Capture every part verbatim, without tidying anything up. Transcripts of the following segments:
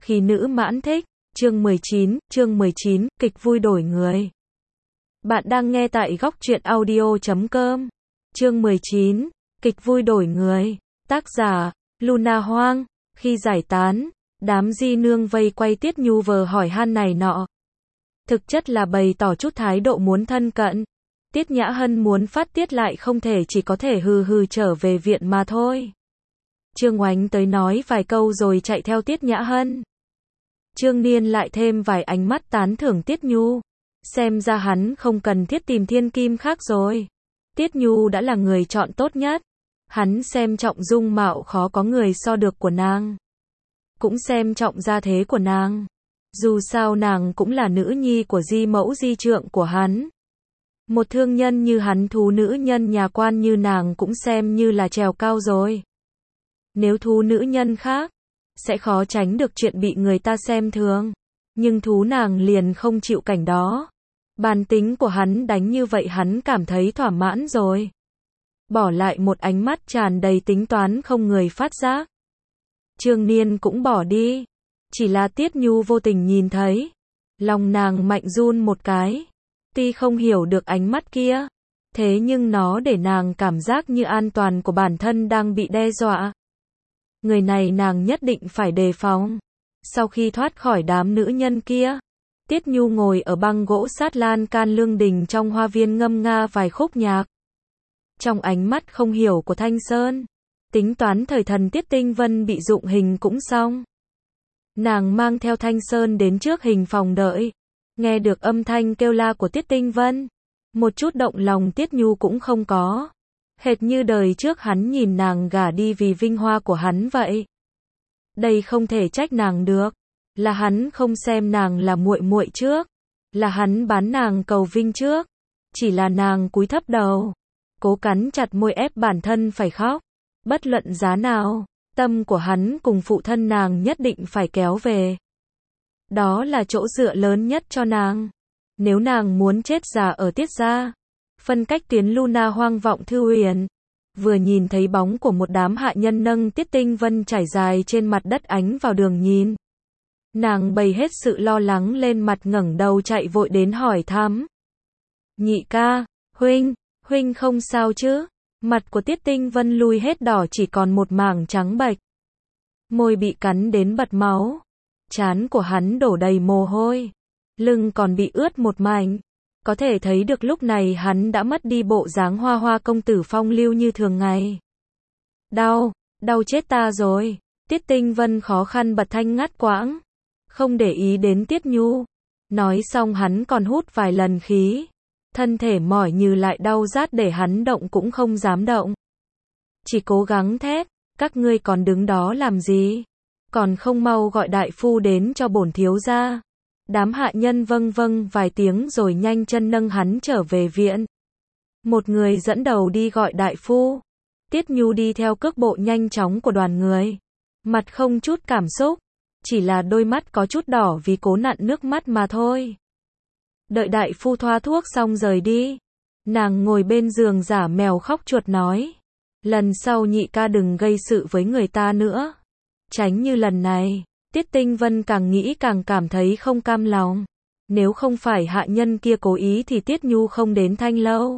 Khi nữ mãn thích, chương mười chín, chương mười chín, kịch vui đổi người. Bạn đang nghe tại góc truyện audio chấm com. Chương mười chín, kịch vui đổi người. Tác giả, Luna Hoang. Khi giải tán, đám di nương vây quay Tiết Nhu vờ hỏi han này nọ. Thực chất là bày tỏ chút thái độ muốn thân cận. Tiết Nhã Hân muốn phát tiết lại không thể, chỉ có thể hừ hừ trở về viện mà thôi. Trương Oánh tới nói vài câu rồi chạy theo Tiết Nhã Hân. Trương Niên lại thêm vài ánh mắt tán thưởng Tiết Nhu. Xem ra hắn không cần thiết tìm thiên kim khác rồi. Tiết Nhu đã là người chọn tốt nhất. Hắn xem trọng dung mạo khó có người so được của nàng. Cũng xem trọng gia thế của nàng. Dù sao nàng cũng là nữ nhi của di mẫu di trượng của hắn. Một thương nhân như hắn thú nữ nhân nhà quan như nàng cũng xem như là trèo cao rồi. Nếu thú nữ nhân khác, sẽ khó tránh được chuyện bị người ta xem thường. Nhưng thú nàng liền không chịu cảnh đó. Bản tính của hắn đánh như vậy hắn cảm thấy thỏa mãn rồi. Bỏ lại một ánh mắt tràn đầy tính toán không người phát giác. Trương Niên cũng bỏ đi. Chỉ là Tiết Nhu vô tình nhìn thấy. Lòng nàng mạnh run một cái. Tuy không hiểu được ánh mắt kia. Thế nhưng nó để nàng cảm giác như an toàn của bản thân đang bị đe dọa. Người này nàng nhất định phải đề phòng. Sau khi thoát khỏi đám nữ nhân kia, Tiết Nhu ngồi ở băng gỗ sát lan can lương đình trong hoa viên ngâm nga vài khúc nhạc. Trong ánh mắt không hiểu của Thanh Sơn, tính toán thời thần Tiết Tinh Vân bị dụng hình cũng xong. Nàng mang theo Thanh Sơn đến trước hình phòng đợi. Nghe được âm thanh kêu la của Tiết Tinh Vân, một chút động lòng Tiết Nhu cũng không có. Hệt như đời trước hắn nhìn nàng gả đi vì vinh hoa của hắn vậy. Đây không thể trách nàng được, là hắn không xem nàng là muội muội trước, là hắn bán nàng cầu vinh trước. Chỉ là nàng cúi thấp đầu, cố cắn chặt môi ép bản thân phải khóc. Bất luận giá nào, tâm của hắn cùng phụ thân nàng nhất định phải kéo về. Đó là chỗ dựa lớn nhất cho nàng. Nếu nàng muốn chết già ở Tiết gia, phân cách tuyến Luna Hoang vọng Thư Huyền. Vừa nhìn thấy bóng của một đám hạ nhân nâng Tiết Tinh Vân trải dài trên mặt đất ánh vào đường nhìn. Nàng bày hết sự lo lắng lên mặt, ngẩng đầu chạy vội đến hỏi thăm. Nhị ca, huynh, huynh không sao chứ? Mặt của Tiết Tinh Vân lui hết đỏ chỉ còn một mảng trắng bệch. Môi bị cắn đến bật máu. Trán của hắn đổ đầy mồ hôi. Lưng còn bị ướt một mảnh. Có thể thấy được lúc này hắn đã mất đi bộ dáng hoa hoa công tử phong lưu như thường ngày. Đau, đau chết ta rồi. Tiết Tinh Vân khó khăn bật thanh ngắt quãng. Không để ý đến Tiết Nhu. Nói xong hắn còn hút vài lần khí. Thân thể mỏi như lại đau rát để hắn động cũng không dám động. Chỉ cố gắng thét, các ngươi còn đứng đó làm gì? Còn không mau gọi đại phu đến cho bổn thiếu gia. Đám hạ nhân vâng vâng vài tiếng rồi nhanh chân nâng hắn trở về viện. Một người dẫn đầu đi gọi đại phu. Tiết Nhu đi theo cước bộ nhanh chóng của đoàn người. Mặt không chút cảm xúc. Chỉ là đôi mắt có chút đỏ vì cố nặn nước mắt mà thôi. Đợi đại phu thoa thuốc xong rời đi. Nàng ngồi bên giường giả mèo khóc chuột nói. Lần sau nhị ca đừng gây sự với người ta nữa. Tránh như lần này. Tiết Tinh Vân càng nghĩ càng cảm thấy không cam lòng. Nếu không phải hạ nhân kia cố ý thì Tiết Nhu không đến Thanh lâu.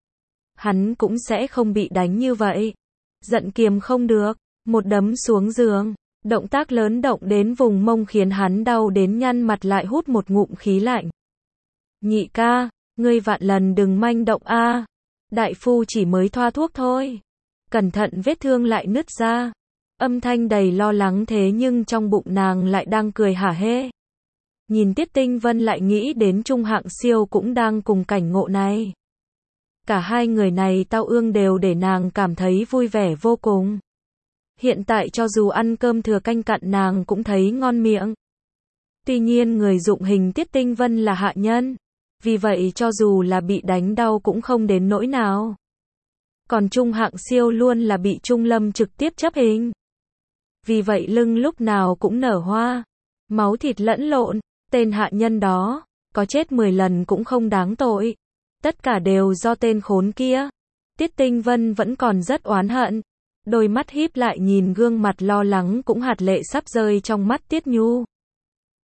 Hắn cũng sẽ không bị đánh như vậy. Giận kiềm không được. Một đấm xuống giường. Động tác lớn động đến vùng mông khiến hắn đau đến nhăn mặt lại hút một ngụm khí lạnh. Nhị ca, ngươi vạn lần đừng manh động a. Đại phu chỉ mới thoa thuốc thôi. Cẩn thận vết thương lại nứt ra. Âm thanh đầy lo lắng thế nhưng trong bụng nàng lại đang cười hả hê. Nhìn Tiết Tinh Vân lại nghĩ đến Trung Hạng Siêu cũng đang cùng cảnh ngộ này. Cả hai người này tao ương đều để nàng cảm thấy vui vẻ vô cùng. Hiện tại cho dù ăn cơm thừa canh cặn nàng cũng thấy ngon miệng. Tuy nhiên người dụng hình Tiết Tinh Vân là hạ nhân. Vì vậy cho dù là bị đánh đau cũng không đến nỗi nào. Còn Trung Hạng Siêu luôn là bị Trung Lâm trực tiếp chấp hình. Vì vậy lưng lúc nào cũng nở hoa. Máu thịt lẫn lộn. Tên hạ nhân đó, có chết mười lần cũng không đáng tội. Tất cả đều do tên khốn kia. Tiết Tinh Vân vẫn còn rất oán hận. Đôi mắt híp lại nhìn gương mặt lo lắng cũng hạt lệ sắp rơi trong mắt Tiết Nhu.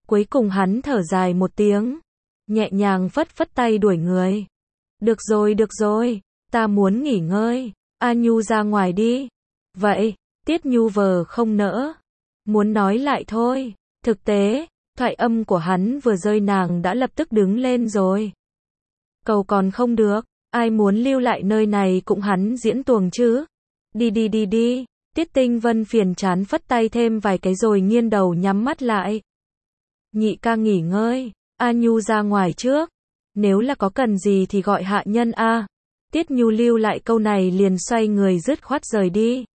Cuối cùng hắn thở dài một tiếng, nhẹ nhàng phất phất tay đuổi người. Được rồi được rồi, ta muốn nghỉ ngơi, A Nhu ra ngoài đi. Vậy, Tiết Nhu vờ không nỡ, muốn nói lại thôi. Thực tế, thoại âm của hắn vừa rơi nàng đã lập tức đứng lên rồi. Cầu còn không được, ai muốn lưu lại nơi này cũng hắn diễn tuồng chứ. Đi đi đi đi, Tiết Tinh Vân phiền chán phất tay thêm vài cái rồi nghiêng đầu nhắm mắt lại. Nhị ca nghỉ ngơi, A Nhu ra ngoài trước. Nếu là có cần gì thì gọi hạ nhân a. Tiết Nhu lưu lại câu này liền xoay người dứt khoát rời đi.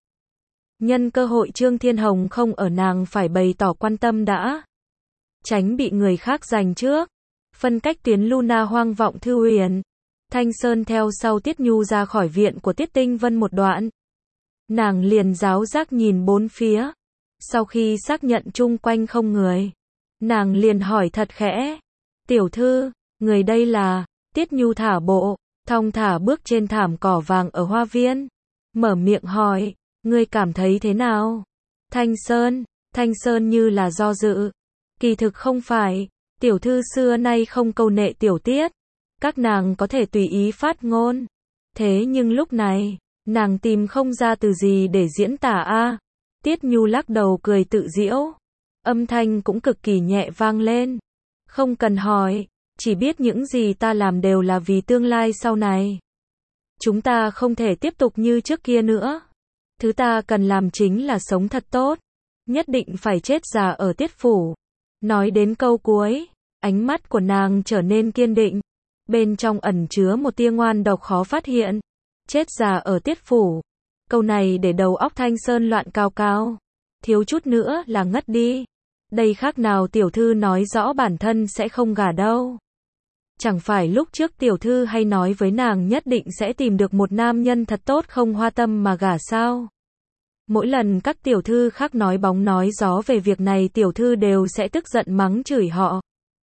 Nhân cơ hội Trương Thiên Hồng không ở nàng phải bày tỏ quan tâm đã. Tránh bị người khác giành trước. Phân cách tuyến Luna hoang vọng thư huyền. Thanh Sơn theo sau Tiết Nhu ra khỏi viện của Tiết Tinh Vân một đoạn. Nàng liền giáo giác nhìn bốn phía. Sau khi xác nhận chung quanh không người, nàng liền hỏi thật khẽ. Tiểu thư, người đây là? Tiết Nhu thả bộ, thong thả bước trên thảm cỏ vàng ở hoa viên. Mở miệng hỏi, ngươi cảm thấy thế nào? Thanh Sơn, Thanh Sơn như là do dự. Kỳ thực không phải, tiểu thư xưa nay không câu nệ tiểu tiết. Các nàng có thể tùy ý phát ngôn. Thế nhưng lúc này, nàng tìm không ra từ gì để diễn tả a. Tiết Nhu lắc đầu cười tự giễu. Âm thanh cũng cực kỳ nhẹ vang lên. Không cần hỏi, chỉ biết những gì ta làm đều là vì tương lai sau này. Chúng ta không thể tiếp tục như trước kia nữa. Thứ ta cần làm chính là sống thật tốt. Nhất định phải chết già ở Tiết phủ. Nói đến câu cuối, ánh mắt của nàng trở nên kiên định. Bên trong ẩn chứa một tia ngoan độc khó phát hiện. Chết già ở Tiết phủ. Câu này để đầu óc Thanh Sơn loạn cao cao. Thiếu chút nữa là ngất đi. Đây khác nào tiểu thư nói rõ bản thân sẽ không gả đâu. Chẳng phải lúc trước tiểu thư hay nói với nàng nhất định sẽ tìm được một nam nhân thật tốt không hoa tâm mà gả sao? Mỗi lần các tiểu thư khác nói bóng nói gió về việc này tiểu thư đều sẽ tức giận mắng chửi họ.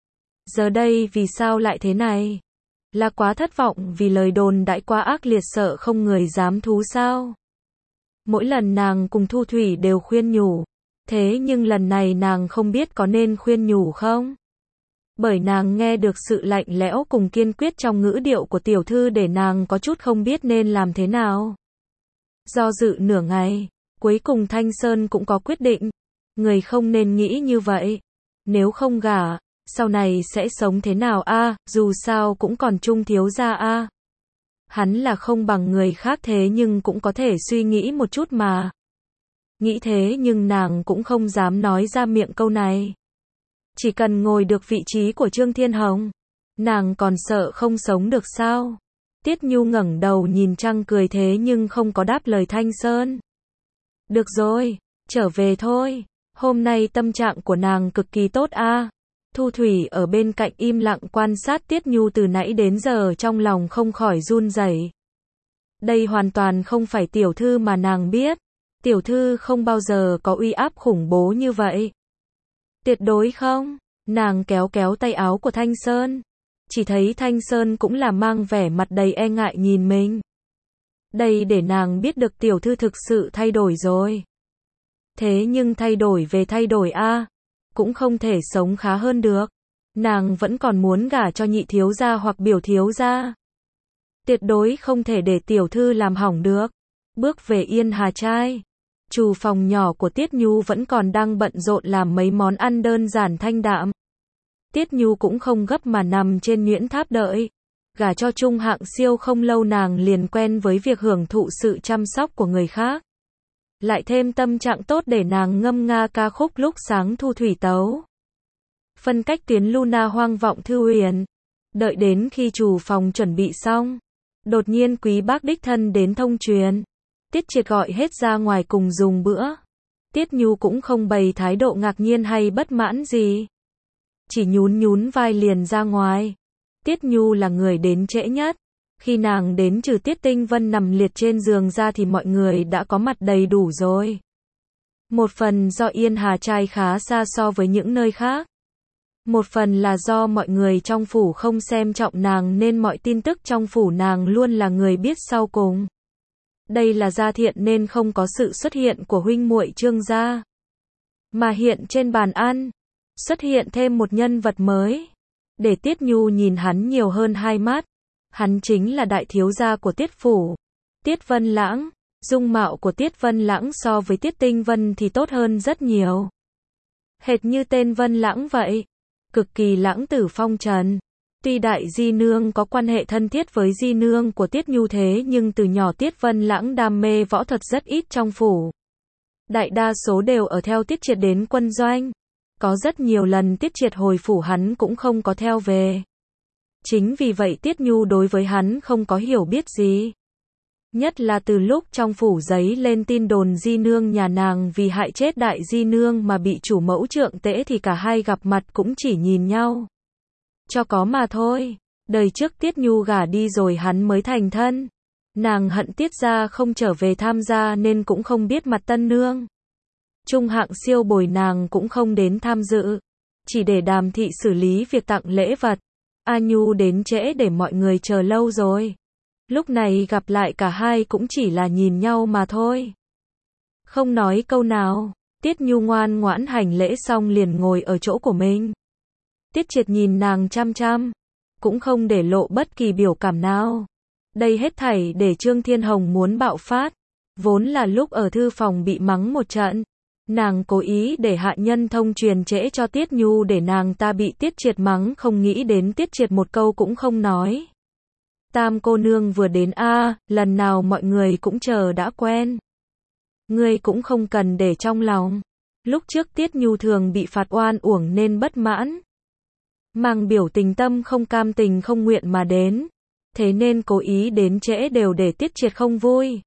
Giờ đây vì sao lại thế này? Là quá thất vọng vì lời đồn đãi quá ác liệt sợ không người dám thú sao? Mỗi lần nàng cùng Thu Thủy đều khuyên nhủ. Thế nhưng lần này nàng không biết có nên khuyên nhủ không? Bởi nàng nghe được sự lạnh lẽo cùng kiên quyết trong ngữ điệu của tiểu thư để nàng có chút không biết nên làm thế nào. Do dự nửa ngày, cuối cùng Thanh Sơn cũng có quyết định. Người không nên nghĩ như vậy. Nếu không gả, sau này sẽ sống thế nào a? À, dù sao cũng còn Trung thiếu gia a. À. Hắn là không bằng người khác thế nhưng cũng có thể suy nghĩ một chút mà. Nghĩ thế nhưng nàng cũng không dám nói ra miệng câu này. Chỉ cần ngồi được vị trí của Trương Thiên Hồng, nàng còn sợ không sống được sao? Tiết Nhu ngẩng đầu nhìn trăng cười thế nhưng không có đáp lời Thanh Sơn. Được rồi, trở về thôi. Hôm nay tâm trạng của nàng cực kỳ tốt a. À. Thu Thủy ở bên cạnh im lặng quan sát Tiết Nhu từ nãy đến giờ trong lòng không khỏi run rẩy. Đây hoàn toàn không phải tiểu thư mà nàng biết. Tiểu thư không bao giờ có uy áp khủng bố như vậy. Tuyệt đối không. Nàng kéo kéo tay áo của Thanh Sơn. Chỉ thấy Thanh Sơn cũng là mang vẻ mặt đầy e ngại nhìn mình. Đây để nàng biết được tiểu thư thực sự thay đổi rồi. Thế nhưng thay đổi về thay đổi a, à, cũng không thể sống khá hơn được. Nàng vẫn còn muốn gả cho nhị thiếu gia hoặc biểu thiếu gia. Tuyệt đối không thể để tiểu thư làm hỏng được. Bước về Yên Hà Trai. Trù phòng nhỏ của Tiết Nhu vẫn còn đang bận rộn làm mấy món ăn đơn giản thanh đạm. Tiết Nhu cũng không gấp mà nằm trên nhuyễn tháp đợi. Gả cho Trung hạng siêu không lâu nàng liền quen với việc hưởng thụ sự chăm sóc của người khác. Lại thêm tâm trạng tốt để nàng ngâm nga ca khúc lúc sáng thu thủy tấu. Phân cách tuyến Luna hoang vọng thư huyền. Đợi đến khi chủ phòng chuẩn bị xong. Đột nhiên quý bác đích thân đến thông truyền. Tiết Triệt gọi hết ra ngoài cùng dùng bữa. Tiết Nhu cũng không bày thái độ ngạc nhiên hay bất mãn gì. Chỉ nhún nhún vai liền ra ngoài. Tiết Nhu là người đến trễ nhất. Khi nàng đến trừ Tiết Tinh Vân nằm liệt trên giường ra thì mọi người đã có mặt đầy đủ rồi. Một phần do Yên Hà Trai khá xa so với những nơi khác. Một phần là do mọi người trong phủ không xem trọng nàng nên mọi tin tức trong phủ nàng luôn là người biết sau cùng. Đây là gia thiện nên không có sự xuất hiện của huynh muội Trương gia. Mà hiện trên bàn ăn, Xuất hiện thêm một nhân vật mới. Để Tiết Nhu nhìn hắn nhiều hơn hai mắt. Hắn chính là đại thiếu gia của Tiết phủ. Tiết Vân Lãng. Dung mạo của Tiết Vân Lãng so với Tiết Tinh Vân thì tốt hơn rất nhiều. Hệt như tên Vân Lãng vậy. Cực kỳ lãng tử phong trần. Tuy đại di nương có quan hệ thân thiết với di nương của Tiết Nhu thế nhưng từ nhỏ Tiết Vân Lãng đam mê võ thuật rất ít trong phủ. Đại đa số đều ở theo Tiết Triệt đến quân doanh. Có rất nhiều lần Tiết Triệt hồi phủ hắn cũng không có theo về. Chính vì vậy Tiết Nhu đối với hắn không có hiểu biết gì. Nhất là từ lúc trong phủ giấy lên tin đồn di nương nhà nàng vì hại chết đại di nương mà bị chủ mẫu trượng tễ thì cả hai gặp mặt cũng chỉ nhìn nhau. Cho có mà thôi. Đời trước Tiết Nhu gả đi rồi hắn mới thành thân. Nàng hận Tiết gia không trở về tham gia nên cũng không biết mặt tân nương. Trung hạng siêu bồi nàng cũng không đến tham dự. Chỉ để Đàm thị xử lý việc tặng lễ vật. A Nhu đến trễ để mọi người chờ lâu rồi. Lúc này gặp lại cả hai cũng chỉ là nhìn nhau mà thôi. Không nói câu nào. Tiết Nhu ngoan ngoãn hành lễ xong liền ngồi ở chỗ của mình. Tiết Triệt nhìn nàng chăm chăm. Cũng không để lộ bất kỳ biểu cảm nào. Đây hết thảy để Trương Thiên Hồng muốn bạo phát. Vốn là lúc ở thư phòng bị mắng một trận. Nàng cố ý để hạ nhân thông truyền trễ cho Tiết Nhu để nàng ta bị Tiết Triệt mắng, không nghĩ đến Tiết Triệt một câu cũng không nói. Tam cô nương vừa đến a, à, lần nào mọi người cũng chờ đã quen. Ngươi cũng không cần để trong lòng. Lúc trước Tiết Nhu thường bị phạt oan uổng nên bất mãn. Mang biểu tình tâm không cam tình không nguyện mà đến. Thế nên cố ý đến trễ đều để Tiết Triệt không vui.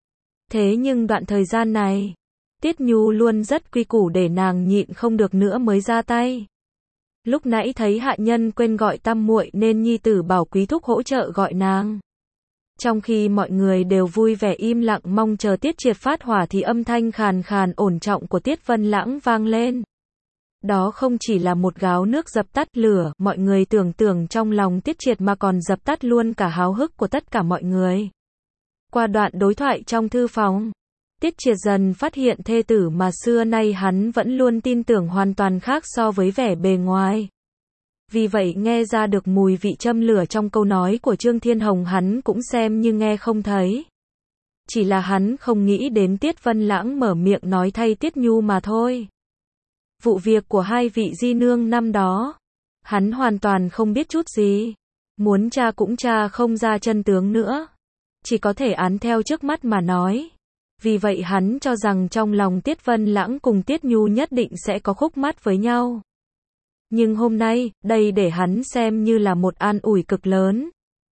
Thế nhưng đoạn thời gian này, Tiết Nhu luôn rất quy củ để nàng nhịn không được nữa mới ra tay. Lúc nãy thấy hạ nhân quên gọi tam muội nên nhi tử bảo quý thúc hỗ trợ gọi nàng. Trong khi mọi người đều vui vẻ im lặng mong chờ Tiết Triệt phát hỏa thì âm thanh khàn khàn ổn trọng của Tiết Vân Lãng vang lên. Đó không chỉ là một gáo nước dập tắt lửa, mọi người tưởng tượng trong lòng Tiết Triệt mà còn dập tắt luôn cả háo hức của tất cả mọi người. Qua đoạn đối thoại trong thư phòng, Tiết Triệt dần phát hiện thê tử mà xưa nay hắn vẫn luôn tin tưởng hoàn toàn khác so với vẻ bề ngoài. Vì vậy nghe ra được mùi vị châm lửa trong câu nói của Trương Thiên Hồng hắn cũng xem như nghe không thấy. Chỉ là hắn không nghĩ đến Tiết Vân Lãng mở miệng nói thay Tiết Nhu mà thôi. Vụ việc của hai vị di nương năm đó, hắn hoàn toàn không biết chút gì. Muốn tra cũng tra không ra chân tướng nữa. Chỉ có thể án theo trước mắt mà nói. Vì vậy hắn cho rằng trong lòng Tiết Vân Lãng cùng Tiết Nhu nhất định sẽ có khúc mắc với nhau. Nhưng hôm nay, đây để hắn xem như là một an ủi cực lớn.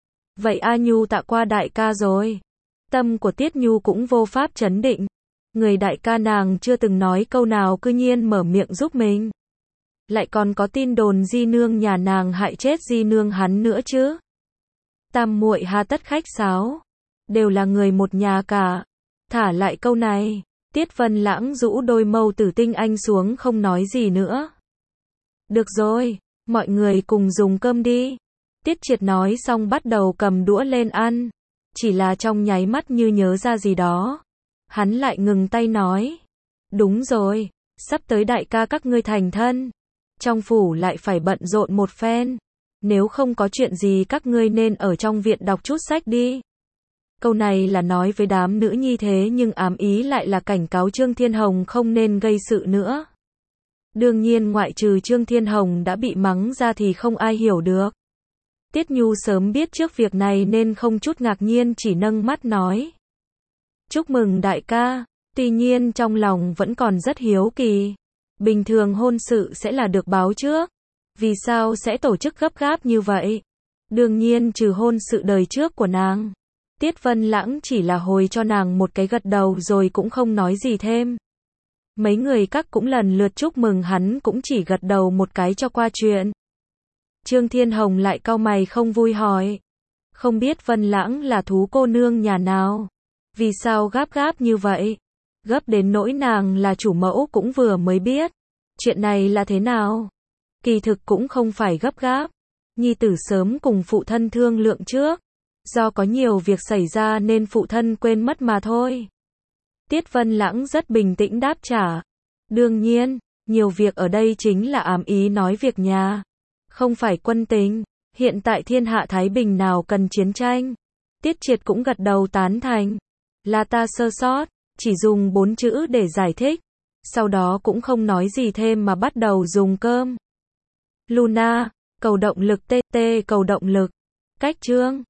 Vậy A Nhu tạ qua đại ca rồi. Tâm của Tiết Nhu cũng vô pháp trấn định. Người đại ca nàng chưa từng nói câu nào cư nhiên mở miệng giúp mình. Lại còn có tin đồn di nương nhà nàng hại chết di nương hắn nữa chứ. Tam muội hà tất khách sáo. Đều là người một nhà cả. Thả lại câu này. Tiết Vân Lãng rũ đôi mâu tử tinh anh xuống không nói gì nữa. Được rồi, mọi người cùng dùng cơm đi. Tiết Triệt nói xong bắt đầu cầm đũa lên ăn. Chỉ là trong nháy mắt như nhớ ra gì đó. Hắn lại ngừng tay nói. Đúng rồi, sắp tới đại ca các ngươi thành thân. Trong phủ lại phải bận rộn một phen. Nếu không có chuyện gì các ngươi nên ở trong viện đọc chút sách đi. Câu này là nói với đám nữ nhi thế nhưng ám ý lại là cảnh cáo Trương Thiên Hồng không nên gây sự nữa. Đương nhiên ngoại trừ Trương Thiên Hồng đã bị mắng ra thì không ai hiểu được. Tiết Nhu sớm biết trước việc này nên không chút ngạc nhiên chỉ nâng mắt nói. Chúc mừng đại ca, tuy nhiên trong lòng vẫn còn rất hiếu kỳ. Bình thường hôn sự sẽ là được báo trước. Vì sao sẽ tổ chức gấp gáp như vậy? Đương nhiên trừ hôn sự đời trước của nàng. Tiết Vân Lãng chỉ là hồi cho nàng một cái gật đầu rồi cũng không nói gì thêm. Mấy người các cũng lần lượt chúc mừng hắn cũng chỉ gật đầu một cái cho qua chuyện. Trương Thiên Hồng lại cau mày không vui hỏi. Không biết Vân Lãng là thú cô nương nhà nào? Vì sao gấp gáp như vậy? Gấp đến nỗi nàng là chủ mẫu cũng vừa mới biết. Chuyện này là thế nào? Kỳ thực cũng không phải gấp gáp. Nhi tử sớm cùng phụ thân thương lượng trước. Do có nhiều việc xảy ra nên phụ thân quên mất mà thôi. Tiết Vân Lãng rất bình tĩnh đáp trả. Đương nhiên, Nhiều việc ở đây chính là ám ý nói việc nhà, không phải quân tình. Hiện tại thiên hạ thái bình nào cần chiến tranh. Tiết Triệt cũng gật đầu tán thành. Là ta sơ sót, chỉ dùng bốn chữ để giải thích. Sau đó cũng không nói gì thêm mà bắt đầu dùng cơm. Luna, cầu động lực tê tê cầu động lực. Cách chương